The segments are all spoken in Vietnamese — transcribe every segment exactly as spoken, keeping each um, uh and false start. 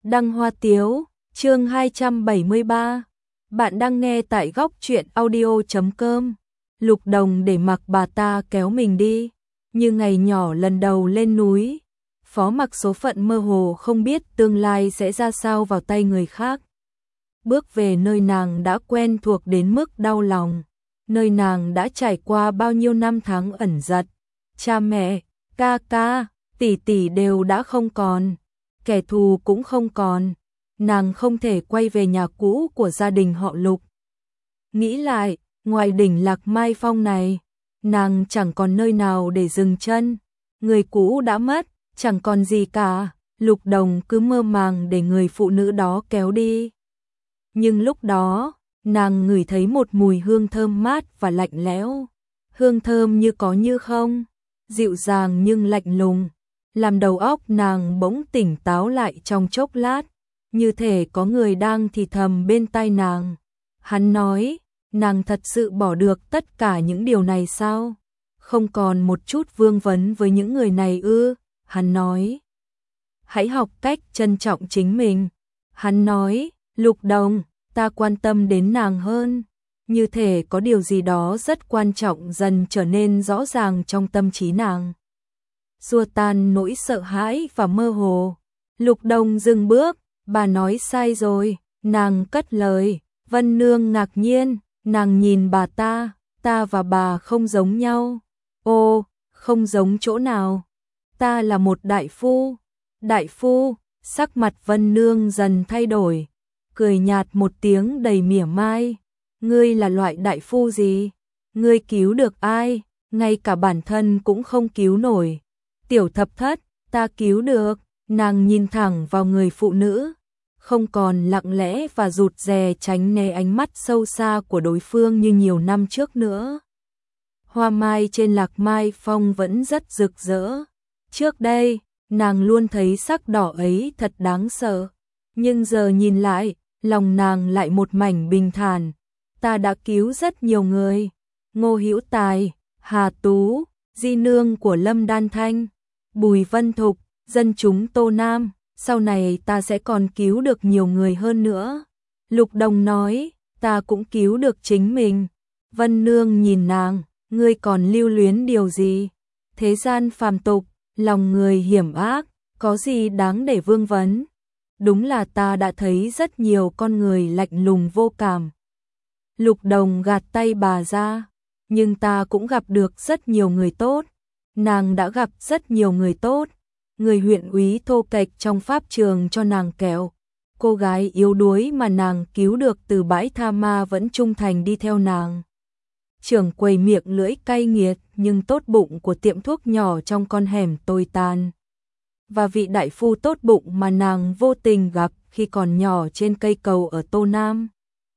Đăng Hoa Tiếu, chương hai trăm bảy mươi ba. Bạn đang nghe tại góc truyện audio chấm com. Lục Đồng để mặc bà ta kéo mình đi, như ngày nhỏ lần đầu lên núi. Phó mặc số phận mơ hồ không biết tương lai sẽ ra sao vào tay người khác. Bước về nơi nàng đã quen thuộc đến mức đau lòng, nơi nàng đã trải qua bao nhiêu năm tháng ẩn giật. Cha mẹ, ca ca, tỷ tỷ đều đã không còn, kẻ thù cũng không còn, nàng không thể quay về nhà cũ của gia đình họ Lục. Nghĩ lại, ngoài đỉnh Lạc Mai Phong này, nàng chẳng còn nơi nào để dừng chân, người cũ đã mất, chẳng còn gì cả. Lục Đồng cứ mơ màng để người phụ nữ đó kéo đi. Nhưng lúc đó, nàng ngửi thấy một mùi hương thơm mát và lạnh lẽo, hương thơm như có như không, dịu dàng nhưng lạnh lùng, làm đầu óc nàng bỗng tỉnh táo lại trong chốc lát, như thể có người đang thì thầm bên tai nàng. Hắn nói, nàng thật sự bỏ được tất cả những điều này sao? Không còn một chút vương vấn với những người này ư? Hắn nói, hãy học cách trân trọng chính mình. Hắn nói, Lục Đồng, ta quan tâm đến nàng hơn. Như thể có điều gì đó rất quan trọng dần trở nên rõ ràng trong tâm trí nàng, xua tan nỗi sợ hãi và mơ hồ. Lục Đồng dừng bước, bà nói sai rồi, nàng cất lời. Vân Nương ngạc nhiên, nàng nhìn bà ta, ta và bà không giống nhau. Ô, không giống chỗ nào? Ta là một đại phu. Đại phu? Sắc mặt Vân Nương dần thay đổi, cười nhạt một tiếng đầy mỉa mai. Ngươi là loại đại phu gì? Ngươi cứu được ai? Ngay cả bản thân cũng không cứu nổi. Tiểu Thập Thất, ta cứu được. Nàng nhìn thẳng vào người phụ nữ, không còn lặng lẽ và rụt rè tránh né ánh mắt sâu xa của đối phương như nhiều năm trước nữa. Hoa mai trên Lạc Mai Phong vẫn rất rực rỡ. Trước đây, nàng luôn thấy sắc đỏ ấy thật đáng sợ, nhưng giờ nhìn lại, lòng nàng lại một mảnh bình thản. Ta đã cứu rất nhiều người, Ngô Hữu Tài, Hà Tú, di nương của Lâm Đan Thanh, Bùi Vân Thục, dân chúng Tô Nam, sau này ta sẽ còn cứu được nhiều người hơn nữa. Lục Đồng nói, ta cũng cứu được chính mình. Vân Nương nhìn nàng, ngươi còn lưu luyến điều gì? Thế gian phàm tục, lòng người hiểm ác, có gì đáng để vương vấn? Đúng là ta đã thấy rất nhiều con người lạnh lùng vô cảm. Lục Đồng gạt tay bà ra, nhưng ta cũng gặp được rất nhiều người tốt. Nàng đã gặp rất nhiều người tốt. Người huyện úy thô kệch trong pháp trường cho nàng kẹo, cô gái yếu đuối mà nàng cứu được từ bãi tha ma vẫn trung thành đi theo nàng. Trưởng quầy miệng lưỡi cay nghiệt nhưng tốt bụng của tiệm thuốc nhỏ trong con hẻm tồi tàn. Và vị đại phu tốt bụng mà nàng vô tình gặp khi còn nhỏ trên cây cầu ở Tô Nam.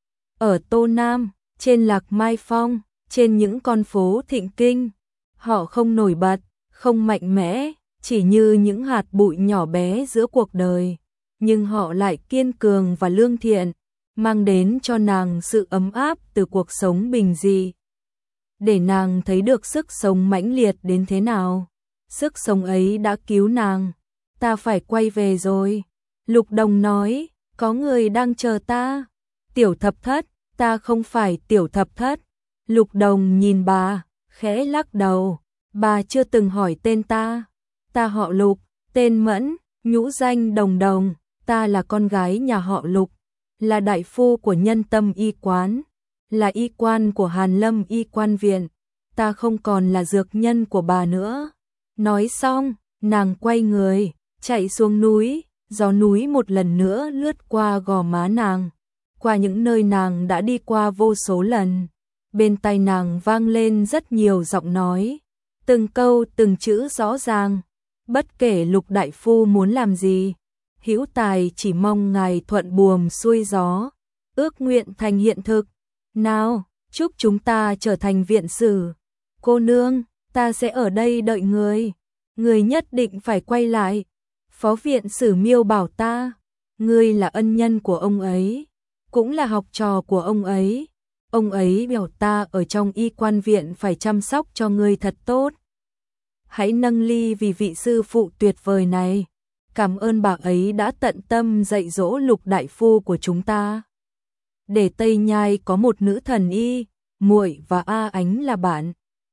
Ở Tô Nam, trên Lạc Mai Phong, trên những con phố thịnh kinh, họ không nổi bật, không mạnh mẽ, chỉ như những hạt bụi nhỏ bé giữa cuộc đời, nhưng họ lại kiên cường và lương thiện, mang đến cho nàng sự ấm áp từ cuộc sống bình dị. Để nàng thấy được sức sống mãnh liệt đến thế nào. Sức sống ấy đã cứu nàng. Ta phải quay về rồi. Lục Đồng nói, có người đang chờ ta. Tiểu Thập Thất, ta không phải Tiểu Thập Thất. Lục Đồng nhìn bà, khẽ lắc đầu. Bà chưa từng hỏi tên ta. Ta họ Lục, tên Mẫn, nhũ danh Đồng Đồng, ta là con gái nhà họ Lục, là đại phu của Nhân Tâm Y Quán, là y quan của Hàn Lâm Y Quan Viện, ta không còn là dược nhân của bà nữa. Nói xong, nàng quay người, chạy xuống núi, gió núi một lần nữa lướt qua gò má nàng, qua những nơi nàng đã đi qua vô số lần. Bên tai nàng vang lên rất nhiều giọng nói, từng câu từng chữ rõ ràng. Bất kể Lục đại phu muốn làm gì, Hữu Tài chỉ mong ngài thuận buồm xuôi gió, ước nguyện thành hiện thực. Nào, chúc chúng ta trở thành viện sử. Cô nương, ta sẽ ở đây đợi người. Người nhất định phải quay lại. Phó viện sử Miêu bảo ta, ngươi là ân nhân của ông ấy, cũng là học trò của ông ấy. Ông ấy bảo ta ở trong y quan viện phải chăm sóc cho ngươi thật tốt. Hãy nâng ly vì vị sư phụ tuyệt vời này. cảm ơn bà ấy đã tận tâm dạy dỗ Lục đại phu của chúng ta. Để Tây Nhai có một nữ thần y, muội và A Ánh là bạn.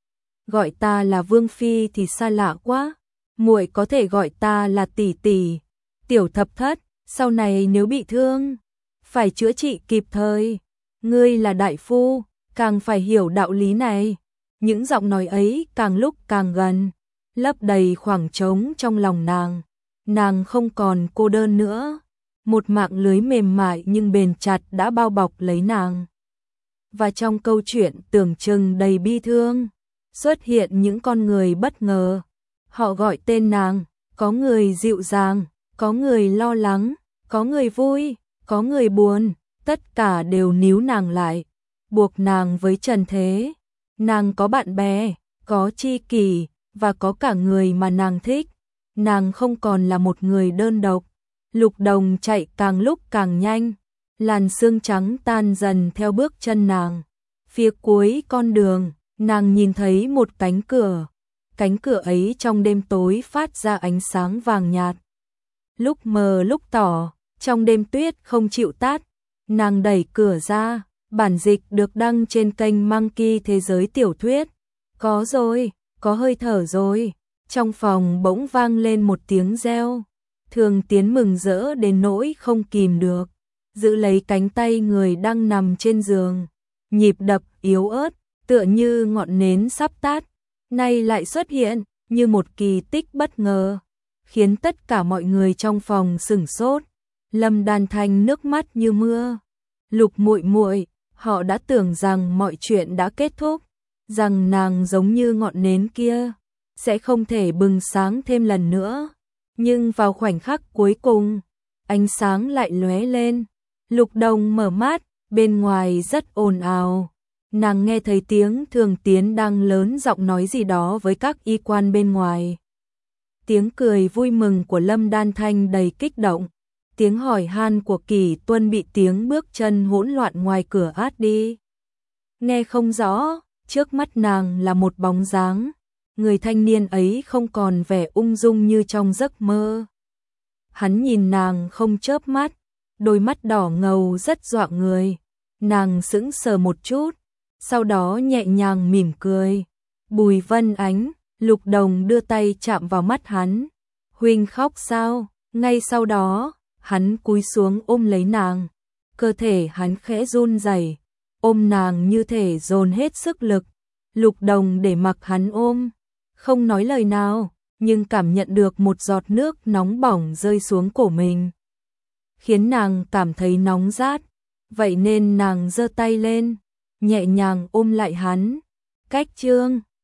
Gọi ta là Vương Phi thì xa lạ quá, muội có thể gọi ta là tỷ tỷ. Tiểu Thập Thất, sau này nếu bị thương, phải chữa trị kịp thời. Ngươi là đại phu, càng phải hiểu đạo lý này. Những giọng nói ấy càng lúc càng gần, lấp đầy khoảng trống trong lòng nàng. Nàng không còn cô đơn nữa. Một mạng lưới mềm mại nhưng bền chặt đã bao bọc lấy nàng. Và trong câu chuyện tưởng chừng đầy bi thương, xuất hiện những con người bất ngờ. Họ gọi tên nàng, có người dịu dàng, có người lo lắng, có người vui, có người buồn, tất cả đều níu nàng lại, buộc nàng với trần thế. Nàng có bạn bè, có tri kỷ, và có cả người mà nàng thích. Nàng không còn là một người đơn độc. Lục Đồng chạy càng lúc càng nhanh, làn sương trắng tan dần theo bước chân nàng. Phía cuối con đường, nàng nhìn thấy một cánh cửa. Cánh cửa ấy trong đêm tối phát ra ánh sáng vàng nhạt. Lúc mờ lúc tỏ, trong đêm tuyết không chịu tắt, nàng đẩy cửa ra, bản dịch được đăng trên kênh Monkey Thế giới tiểu thuyết. Có rồi, có hơi thở rồi. Trong phòng bỗng vang lên một tiếng reo. Thường Tiến mừng rỡ đến nỗi không kìm được, giữ lấy cánh tay người đang nằm trên giường. Nhịp đập yếu ớt, tựa như ngọn nến sắp tắt, nay lại xuất hiện như một kỳ tích bất ngờ, khiến tất cả mọi người trong phòng sửng sốt. Lâm Đan Thanh nước mắt như mưa. Lục muội muội, họ đã tưởng rằng mọi chuyện đã kết thúc, rằng nàng giống như ngọn nến kia, sẽ không thể bừng sáng thêm lần nữa. Nhưng vào khoảnh khắc cuối cùng, ánh sáng lại lóe lên. Lục Đồng mở mắt, bên ngoài rất ồn ào. Nàng nghe thấy tiếng Thường Tiến đang lớn giọng nói gì đó với các y quan bên ngoài. Tiếng cười vui mừng của Lâm Đan Thanh đầy kích động. Tiếng hỏi han của Kỳ Tuân bị tiếng bước chân hỗn loạn ngoài cửa át đi. Nghe không rõ, trước mắt nàng là một bóng dáng. Người thanh niên ấy không còn vẻ ung dung như trong giấc mơ. Hắn nhìn nàng không chớp mắt, đôi mắt đỏ ngầu rất dọa người. Nàng sững sờ một chút, sau đó nhẹ nhàng mỉm cười. Bùi Vân Ánh, Lục Đồng đưa tay chạm vào mắt hắn. Huynh khóc sao? Ngay sau đó, hắn cúi xuống ôm lấy nàng. Cơ thể hắn khẽ run rẩy, ôm nàng như thể dồn hết sức lực. Lục Đồng để mặc hắn ôm, không nói lời nào, nhưng cảm nhận được một giọt nước nóng bỏng rơi xuống cổ mình, khiến nàng cảm thấy nóng rát. Vậy nên nàng giơ tay lên, nhẹ nhàng ôm lại hắn. Cách chương